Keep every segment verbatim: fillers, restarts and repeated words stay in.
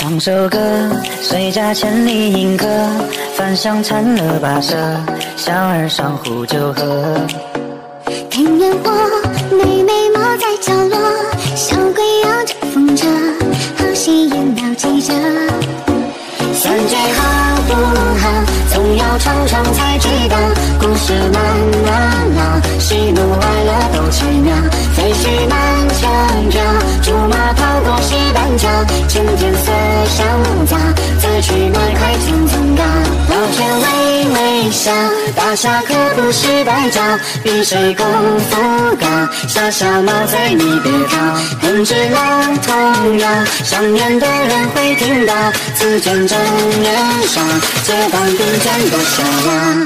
唱首歌，随家千里迎客，饭香馋了跋涉，小儿上壶酒喝。 看烟火，妹妹猫在角落，小鬼摇着风车，好戏演到记者。三句好不好，总要尝尝才知道。故事慢啊啊，喜怒哀乐都奇妙。废墟满墙角，竹马跑过石板桥，趁天色小杂，再去买块千层糕。老天微微笑，大侠可不是白找，比谁功夫高。小小毛贼你别逃，哼只老童谣，上面的人会听到。此间正年少，结伴并肩多逍遥。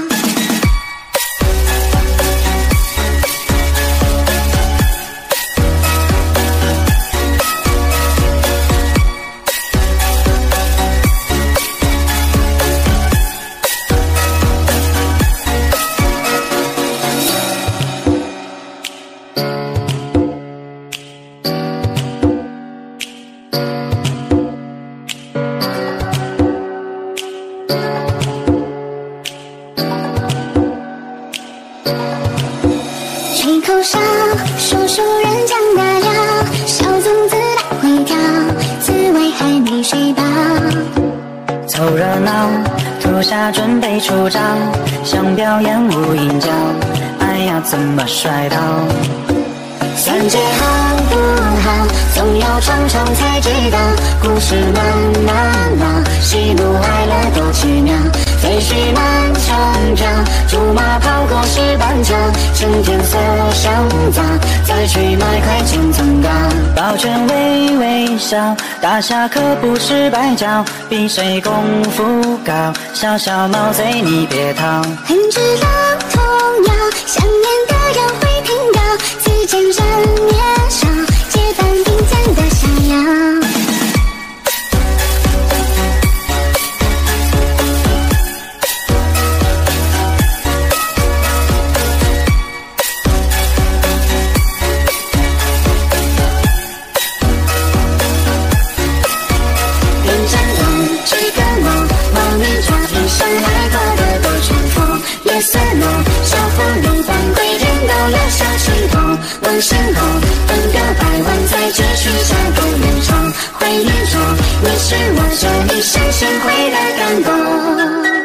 吹口哨，说书人讲大了，小粽子来回跳，滋味还没睡饱。 凑热闹，土下准备出招，想表演无影脚，哎呀怎么摔倒？ 三姐好不好，总要尝尝才知道。故事慢慢闹，喜怒哀乐多奇妙。废墟满墙角，竹马跑过石板桥，趁天色小杂，再去买块千层糕。 抱拳微微笑，大侠可不是白叫，比谁功夫高。小小毛贼你别逃， 哼只老童谣，想念的人会听到。此间人年少，结伴并肩的逍遥。夜色浓，小狐狸扮鬼人都留下石头。往身后分个百万，再继续下个人场。回忆中，你是我这一生先会的感动。